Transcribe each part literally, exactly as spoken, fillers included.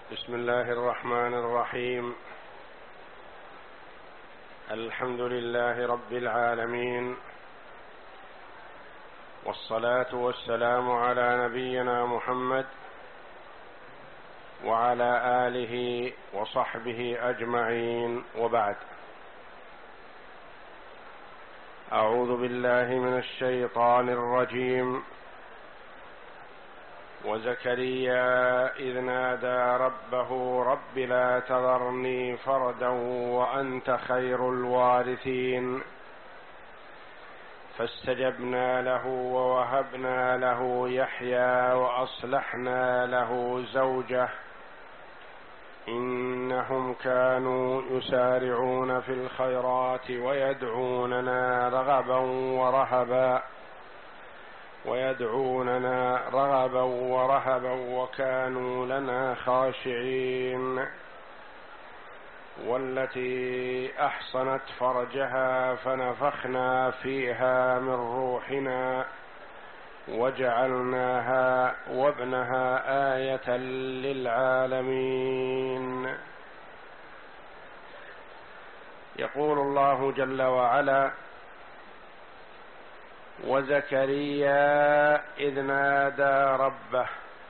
بسم الله الرحمن الرحيم. الحمد لله رب العالمين، والصلاة والسلام على نبينا محمد وعلى آله وصحبه أجمعين، وبعد. أعوذ بالله من الشيطان الرجيم. وزكريا إذ نادى ربه رب لا تذرني فردا وأنت خير الوارثين، فاستجبنا له ووهبنا له يحيى وأصلحنا له زوجه إنهم كانوا يسارعون في الخيرات ويدعوننا رغبا ورهبا ويدعوننا رغبا ورهبا وكانوا لنا خاشعين. والتي أحصنت فرجها فنفخنا فيها من روحنا وجعلناها وابنها آية للعالمين. يقول الله جل وعلا: وزكريا إذ نادى ربه،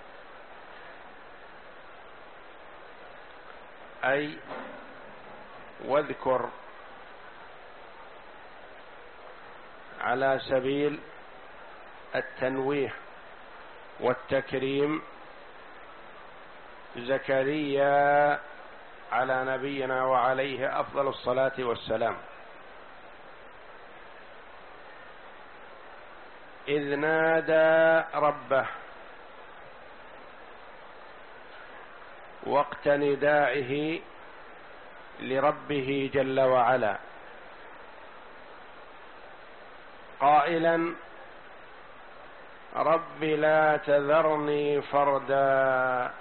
أي واذكر على سبيل التنويه والتكريم زكريا على نبينا وعليه أفضل الصلاة والسلام. إذ نادى ربه، وقت ندائه لربه جل وعلا، قائلا: رب لا تذرني فردا.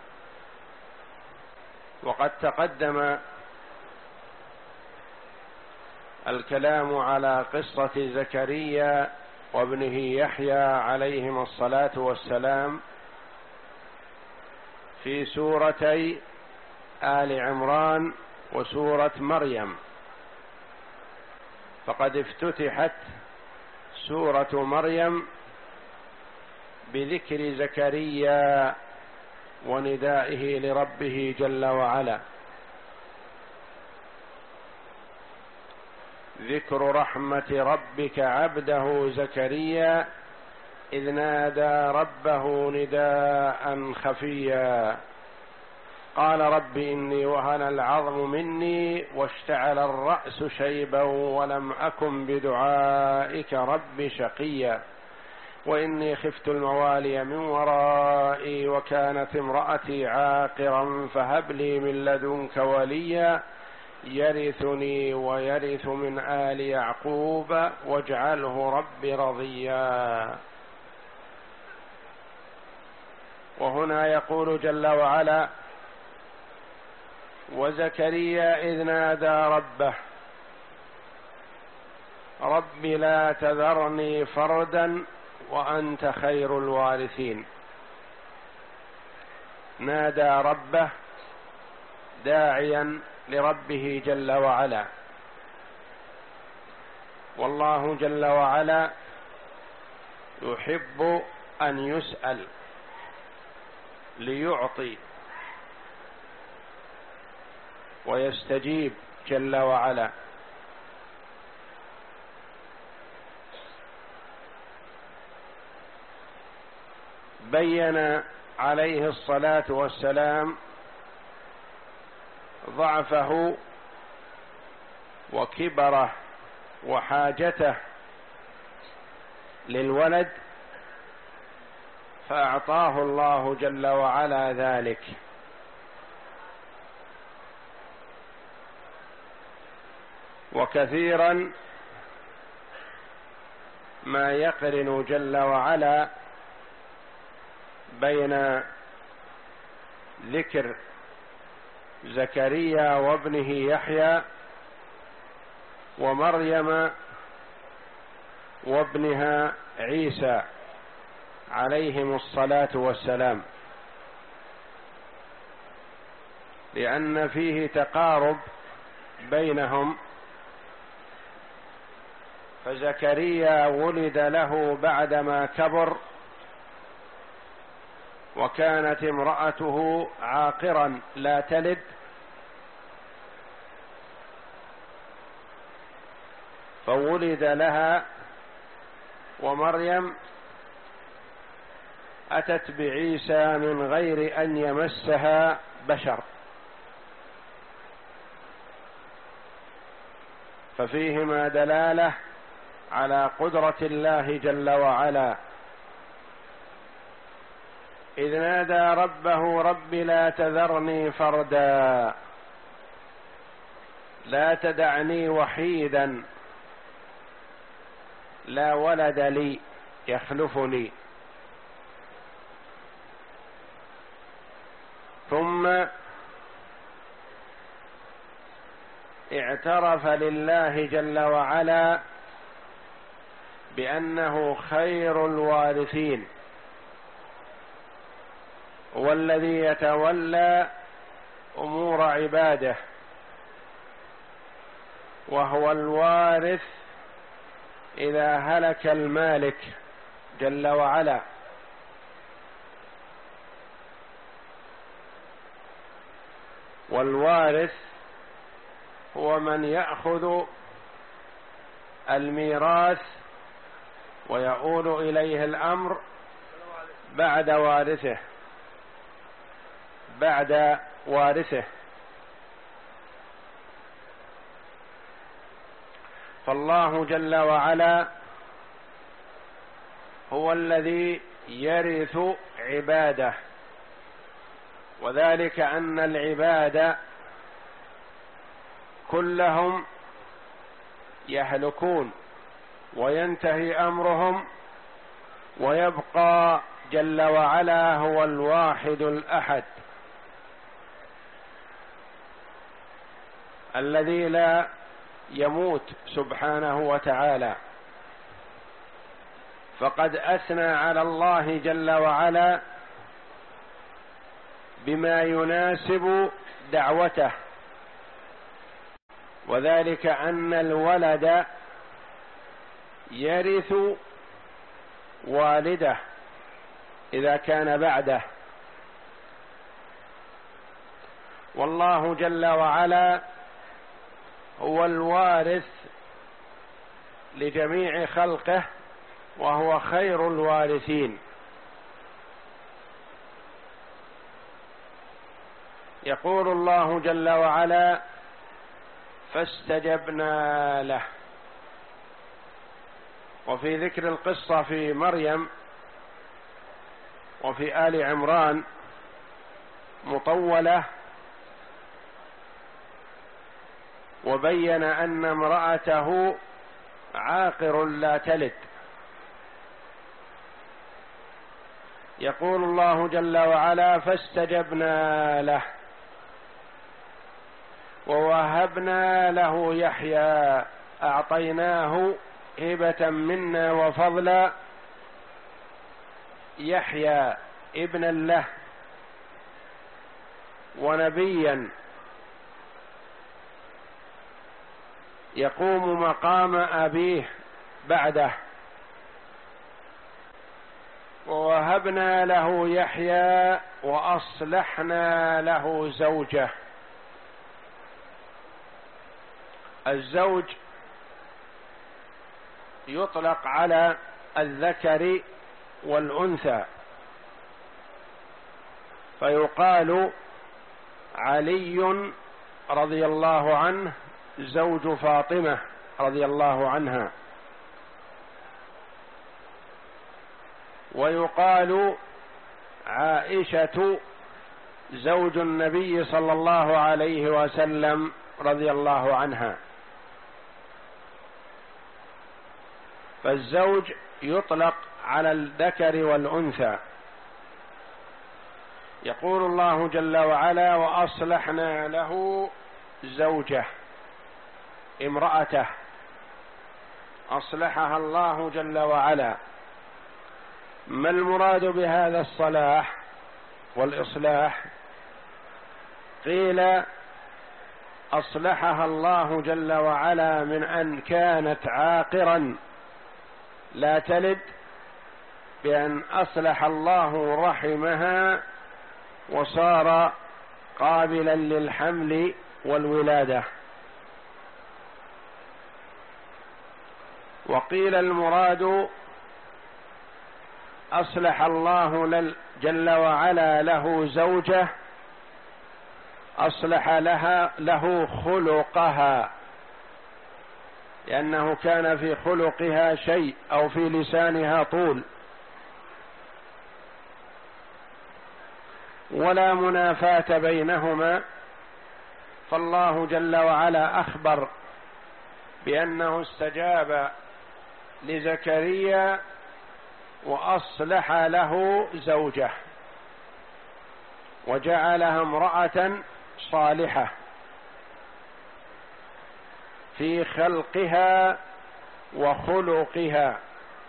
وقد تقدم الكلام على قصة زكريا وابنه يحيى عليهما الصلاة والسلام في سورتي آل عمران وسورة مريم، فقد افتتحت سورة مريم بذكر زكريا وندائه لربه جل وعلا. ذكر رحمة ربك عبده زكريا إذ نادى ربه نداء خفيا قال رب إني وهن العظم مني واشتعل الرأس شيبا ولم أكن بدعائك رب شقيا وإني خفت الموالي من ورائي وكانت امرأتي عاقرا فهب لي من لدنك وليا يرثني ويرث من آل يعقوب واجعله رب رضيا. وهنا يقول جل وعلا: وزكريا إذ نادى ربه رب لا تذرني فردا وأنت خير الوارثين. نادى ربه داعيا لربه جل وعلا، والله جل وعلا يحب أن يسأل ليعطي ويستجيب جل وعلا. بين عليه الصلاة والسلام ضعفه وكبره وحاجته للولد، فأعطاه الله جل وعلا ذلك. وكثيرا ما يقرن جل وعلا بين ذكر زكريا وابنه يحيى ومريم وابنها عيسى عليهم الصلاة والسلام. لأن فيه تقارب بينهم. فزكريا ولد له بعدما كبر، وكانت امرأته عاقرا لا تلد، فولد لها، ومريم أتت بعيسى من غير أن يمسها بشر، ففيهما دلالة على قدرة الله جل وعلا، إذ نادى ربه رب لا تذرني فردا، لا تدعني وحيدا، لا ولد لي يخلفني. ثم اعترف لله جل وعلا بأنه خير الوارثين، والذي يتولى أمور عباده، وهو الوارث إذا هلك المالك جل وعلا. والوارث هو من يأخذ الميراث ويؤول إليه الأمر بعد وارثه بعد وارثه فالله جل وعلا هو الذي يرث عباده، وذلك أن العباد كلهم يهلكون وينتهي أمرهم، ويبقى جل وعلا هو الواحد الأحد الذي لا يموت سبحانه وتعالى. فقد أثنى على الله جل وعلا بما يناسب دعوته، وذلك أن الولد يرث والده إذا كان بعده، والله جل وعلا هو الوارث لجميع خلقه، وهو خير الوارثين. يقول الله جل وعلا: فاستجبنا له. وفي ذكر القصة في مريم وفي آل عمران مطولة، وبين أن امرأته عاقر لا تلد. يقول الله جل وعلا: فاستجبنا له ووهبنا له يحيى، أعطيناه هبة منا وفضلا، يحيى ابنا له ونبيا يقوم مقام أبيه بعده. ووهبنا له يحيى وأصلحنا له زوجه. الزوج يطلق على الذكر والأنثى، فيقال علي رضي الله عنه زوج فاطمة رضي الله عنها، ويقال عائشة زوج النبي صلى الله عليه وسلم رضي الله عنها. فالزوج يطلق على الذكر والأنثى. يقول الله جل وعلا: وأصلحنا له زوجه، امرأته أصلحها الله جل وعلا. ما المراد بهذا الصلاح والإصلاح؟ قيل أصلحها الله جل وعلا من أن كانت عاقرا لا تلد، بأن أصلح الله رحمها وصار قابلا للحمل والولادة. وقيل المراد أصلح الله جل وعلا له زوجة، أصلح لها له خلقها، لأنه كان في خلقها شيء أو في لسانها طول، ولا منافاة بينهما. فالله جل وعلا أخبر بأنه استجاب لزكريا وأصلح له زوجه وجعلها امرأة صالحة في خلقها وخلقها،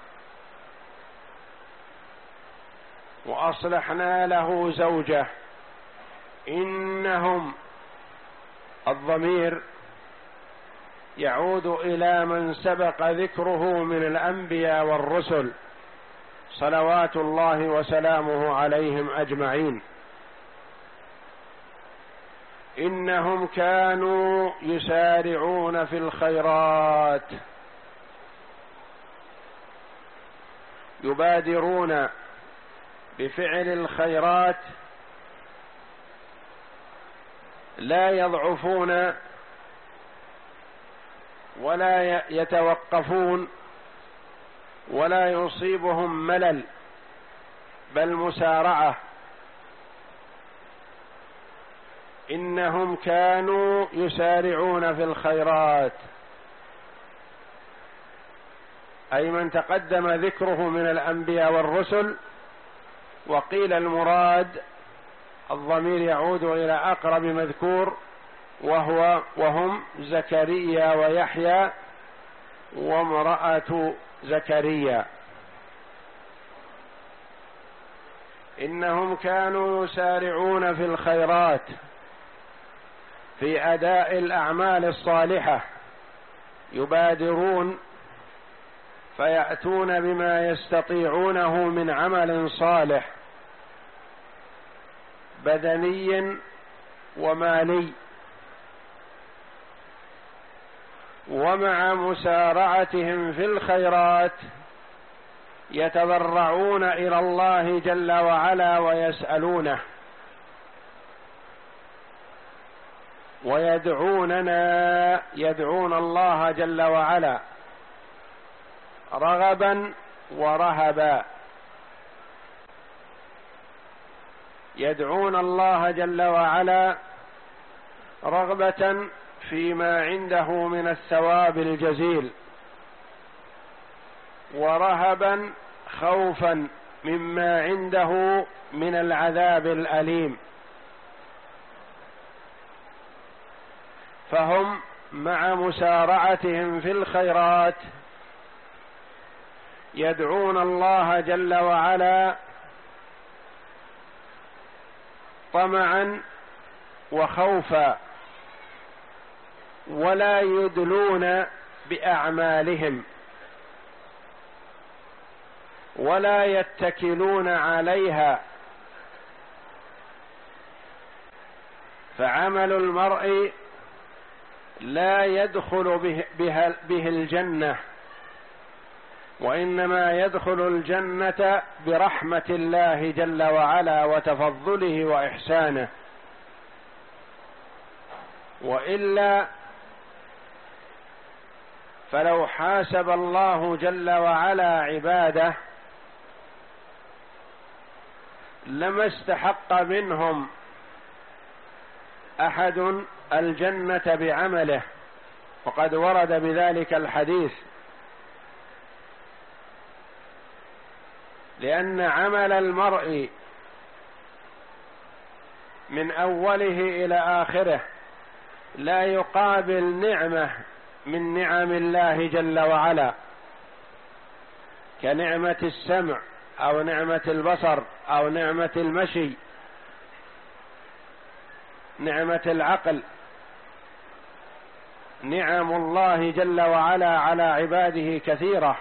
وأصلحنا له زوجه. إنهم، الضمير يعود إلى من سبق ذكره من الأنبياء والرسل صلوات الله وسلامه عليهم أجمعين. إنهم كانوا يسارعون في الخيرات، يبادرون بفعل الخيرات، لا يضعفون ولا يتوقفون ولا يصيبهم ملل، بل مسارعة. إنهم كانوا يسارعون في الخيرات، أي من تقدم ذكره من الأنبياء والرسل. وقيل المراد الضمير يعود إلى أقرب مذكور، وهو وهم زكريا ويحيى وامرأة زكريا. إنهم كانوا يسارعون في الخيرات، في أداء الأعمال الصالحة، يبادرون فيأتون بما يستطيعونه من عمل صالح بدني ومالي. ومع مسارعتهم في الخيرات يتضرعون إلى الله جل وعلا ويسألونه، ويدعوننا، يدعون الله جل وعلا رغبا ورهبا، يدعون الله جل وعلا رغبة فيما عنده من الثواب الجزيل، ورهبا خوفا مما عنده من العذاب الأليم. فهم مع مسارعتهم في الخيرات يدعون الله جل وعلا طمعا وخوفا، ولا يدلون بأعمالهم ولا يتكلون عليها. فعمل المرء لا يدخل به, به, به الجنة، وإنما يدخل الجنة برحمة الله جل وعلا وتفضله وإحسانه. وإلا فلو حاسب الله جل وعلا عباده لما استحق منهم أحد الجنة بعمله، وقد ورد بذلك الحديث، لأن عمل المرء من أوله إلى آخره لا يقابل نعمة من نعم الله جل وعلا، كنعمة السمع أو نعمة البصر أو نعمة المشي. نعمة العقل، نعم الله جل وعلا على عباده كثيرة.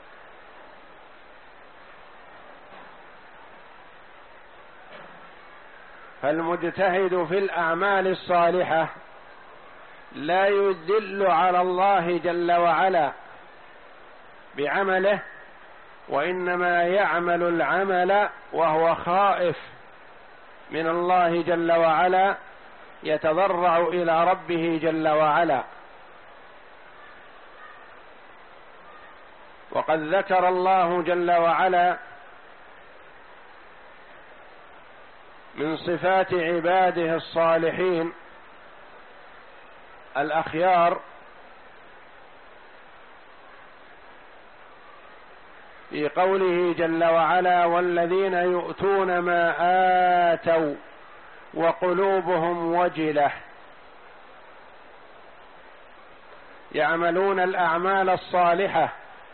فالمجتهد في الأعمال الصالحة لا يدل على الله جل وعلا بعمله، وإنما يعمل العمل وهو خائف من الله جل وعلا، يتضرع إلى ربه جل وعلا. وقد ذكر الله جل وعلا من صفات عباده الصالحين الأخيار في قوله جل وعلا: والذين يؤتون ما آتوا وقلوبهم وجلة، يعملون الأعمال الصالحة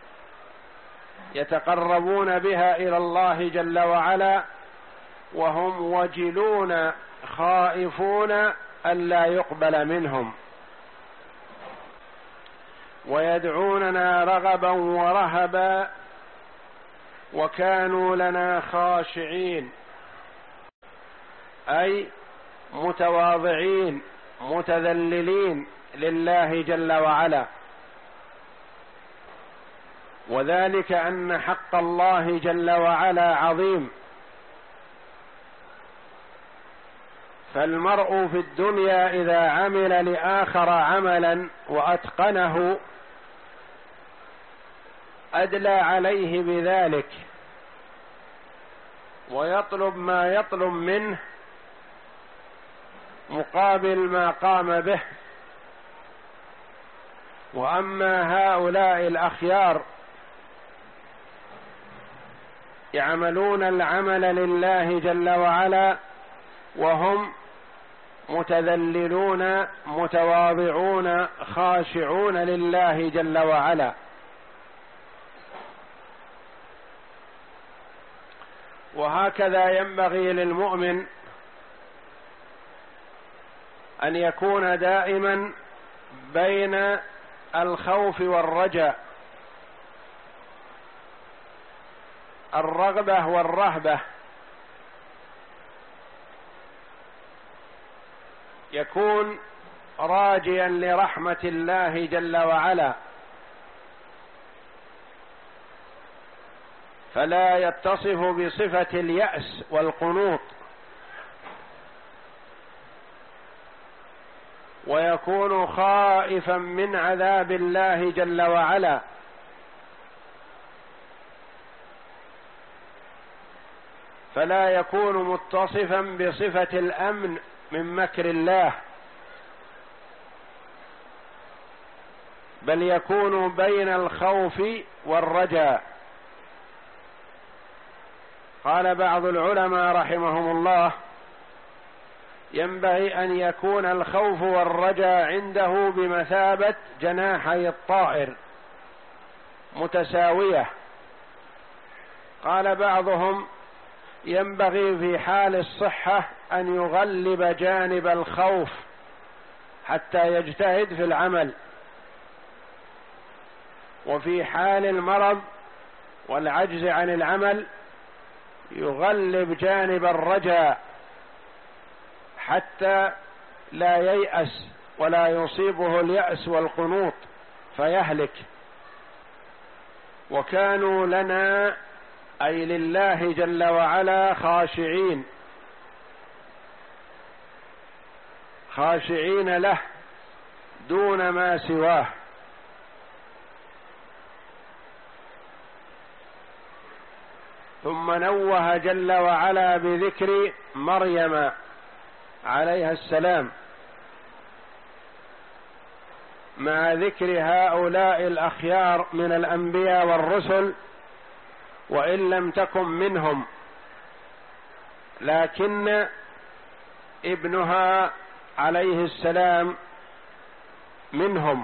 يتقربون بها إلى الله جل وعلا وهم وجلون خائفون ألا يقبل منهم، ويدعوننا رغبا ورهبا وكانوا لنا خاشعين، أي متواضعين متذللين لله جل وعلا. وذلك أن حق الله جل وعلا عظيم، فالمرء في الدنيا إذا عمل لآخر عملا وأتقنه أدلى عليه بذلك ويطلب ما يطلب منه مقابل ما قام به. وأما هؤلاء الأخيار يعملون العمل لله جل وعلا وهم متذللون متواضعون خاشعون لله جل وعلا. وهكذا ينبغي للمؤمن أن يكون دائما بين الخوف والرجاء، الرغبة والرهبة، يكون راجيا لرحمة الله جل وعلا، فلا يتصف بصفة اليأس والقنوط، ويكون خائفا من عذاب الله جل وعلا، فلا يكون متصفا بصفة الأمن من مكر الله، بل يكون بين الخوف والرجاء. قال بعض العلماء رحمهم الله: ينبغي أن يكون الخوف والرجاء عنده بمثابة جناحي الطائر متساوية. قال بعضهم: ينبغي في حال الصحة أن يغلب جانب الخوف حتى يجتهد في العمل، وفي حال المرض والعجز عن العمل يغلب جانب الرجاء حتى لا ييأس ولا يصيبه اليأس والقنوط فيهلك. وكانوا لنا أي لله جل وعلا خاشعين خاشعين له دون ما سواه. ثم نوه جل وعلا بذكر مريم عليها السلام مع ذكر هؤلاء الأخيار من الأنبياء والرسل، وإن لم تكن منهم، لكن ابنها عليه السلام منهم.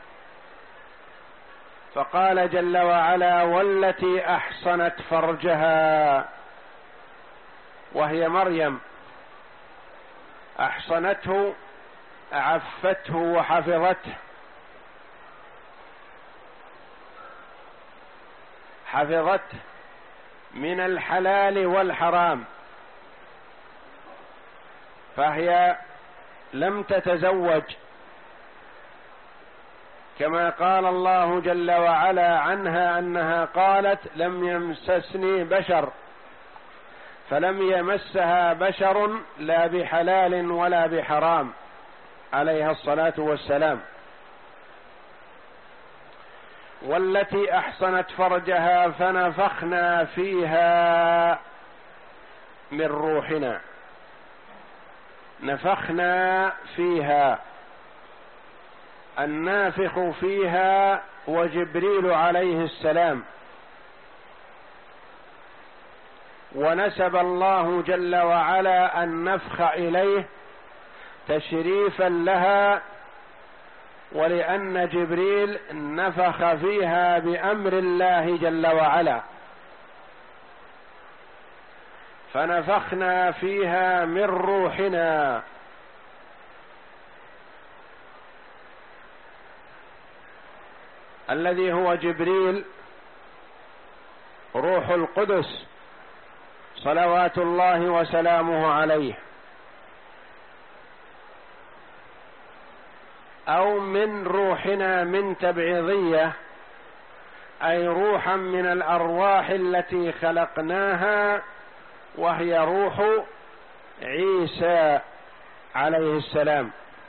فقال جل وعلا: والتي أحصنت فرجها، وهي مريم. أحصنته عفته وحفظته، حفظته من الحلال والحرام، فهي لم تتزوج، كما قال الله جل وعلا عنها أنها قالت لم يمسسني بشر، فلم يمسها بشر لا بحلال ولا بحرام عليها الصلاة والسلام. والتي أحصنت فرجها فنفخنا فيها من روحنا، نفخنا فيها، النافخ فيها وجبريل عليه السلام، ونسب الله جل وعلا النفخ إليه تشريفا لها، ولأن جبريل نفخ فيها بأمر الله جل وعلا، فنفخنا فيها من روحنا. الذي هو جبريل روح القدس صلوات الله وسلامه عليه، أو من روحنا من تبعيضية، أي روحا من الأرواح التي خلقناها، وهي روح عيسى عليه السلام.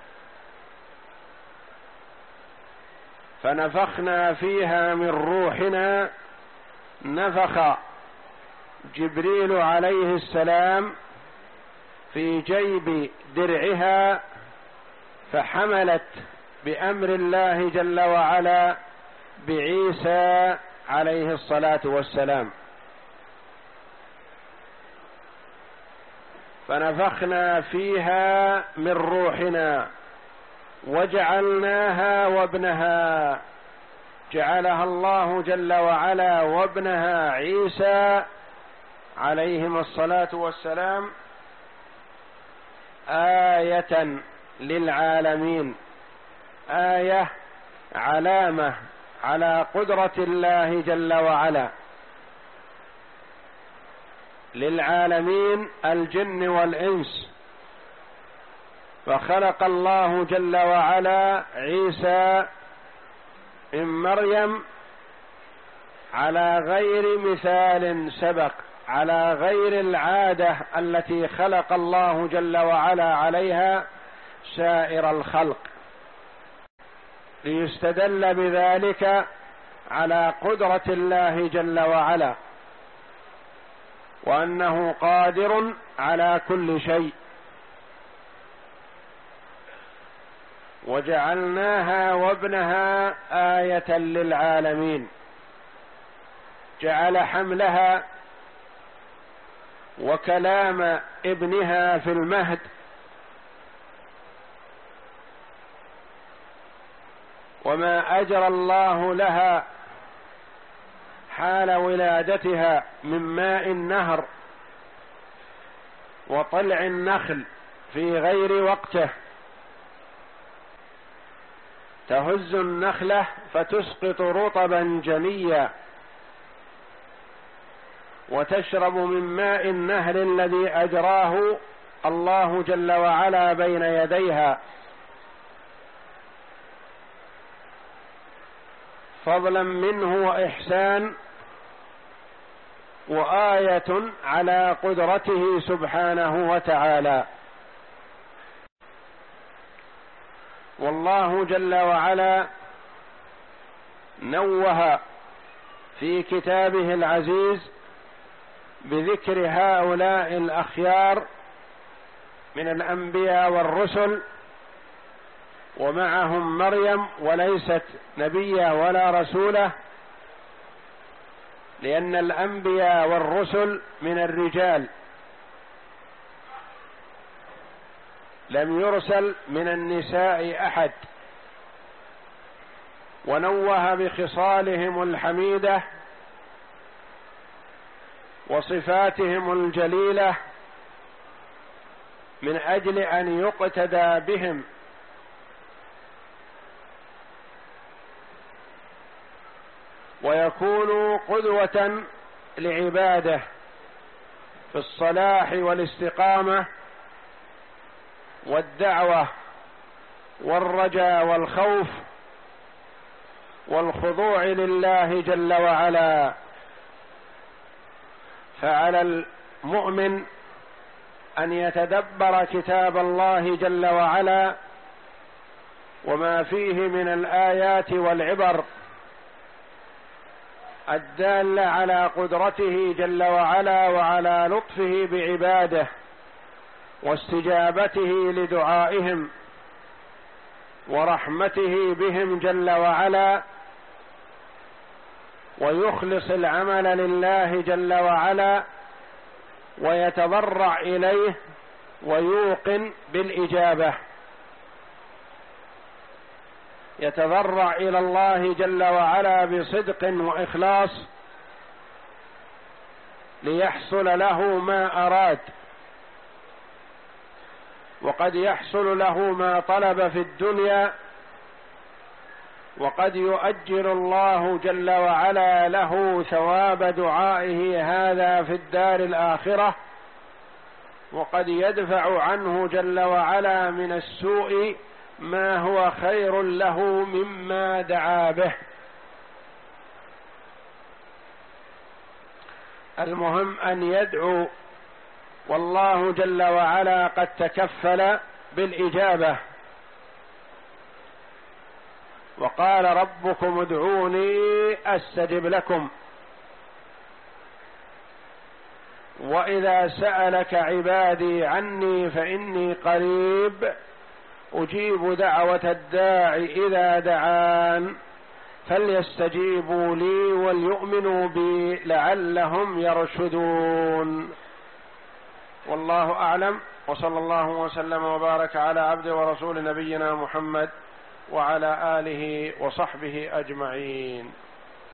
فنفخنا فيها من روحنا، نفخ جبريل عليه السلام في جيب درعها، فحملت بأمر الله جل وعلا بعيسى عليه الصلاة والسلام. فنفخنا فيها من روحنا وجعلناها وابنها، جعلها الله جل وعلا وابنها عيسى عليهم الصلاة والسلام آية للعالمين، آية علامة على قدرة الله جل وعلا للعالمين الجن والإنس. فخلق الله جل وعلا عيسى من مريم على غير مثال سبق، على غير العادة التي خلق الله جل وعلا عليها سائر الخلق، ليستدل بذلك على قدرة الله جل وعلا، وأنه قادر على كل شيء. وجعلناها وابنها آية للعالمين، جعل حملها وكلام ابنها في المهد وما أجرى الله لها حال ولادتها من ماء النهر وطلع النخل في غير وقته، تهز النخلة فتسقط رطبا جنيا، وتشرب من ماء النهر الذي أجراه الله جل وعلا بين يديها، فضلا منه وإحسان، وآية على قدرته سبحانه وتعالى. والله جل وعلا نوه في كتابه العزيز بذكر هؤلاء الأخيار من الأنبياء والرسل، ومعهم مريم وليست نبيا ولا رسولا، لأن الأنبياء والرسل من الرجال، لم يرسل من النساء أحد. ونوه بخصالهم الحميدة وصفاتهم الجليلة من أجل أن يقتدى بهم، ويكونوا قدوة لعباده في الصلاح والاستقامة والدعوة والرجاء والخوف والخضوع لله جل وعلا. فعلى المؤمن أن يتدبر كتاب الله جل وعلا وما فيه من الآيات والعبر الدالة على قدرته جل وعلا وعلى لطفه بعباده واستجابته لدعائهم ورحمته بهم جل وعلا، ويخلص العمل لله جل وعلا ويتضرع إليه ويوقن بالإجابة، يتضرع إلى الله جل وعلا بصدق وإخلاص ليحصل له ما أراد. وقد يحصل له ما طلب في الدنيا، وقد يؤجل الله جل وعلا له ثواب دعائه هذا في الدار الآخرة، وقد يدفع عنه جل وعلا من السوء ما هو خير له مما دعا به. المهم أن يدعو، والله جل وعلا قد تكفل بالإجابة، وقال ربكم ادعوني أستجب لكم، وإذا سألك عبادي عني فإني قريب أجيب دعوة الداع إذا دعان فليستجيبوا لي وليؤمنوا بي لعلهم يرشدون. والله أعلم، وصلى الله وسلم وبارك على عبد ورسول نبينا محمد وعلى آله وصحبه أجمعين.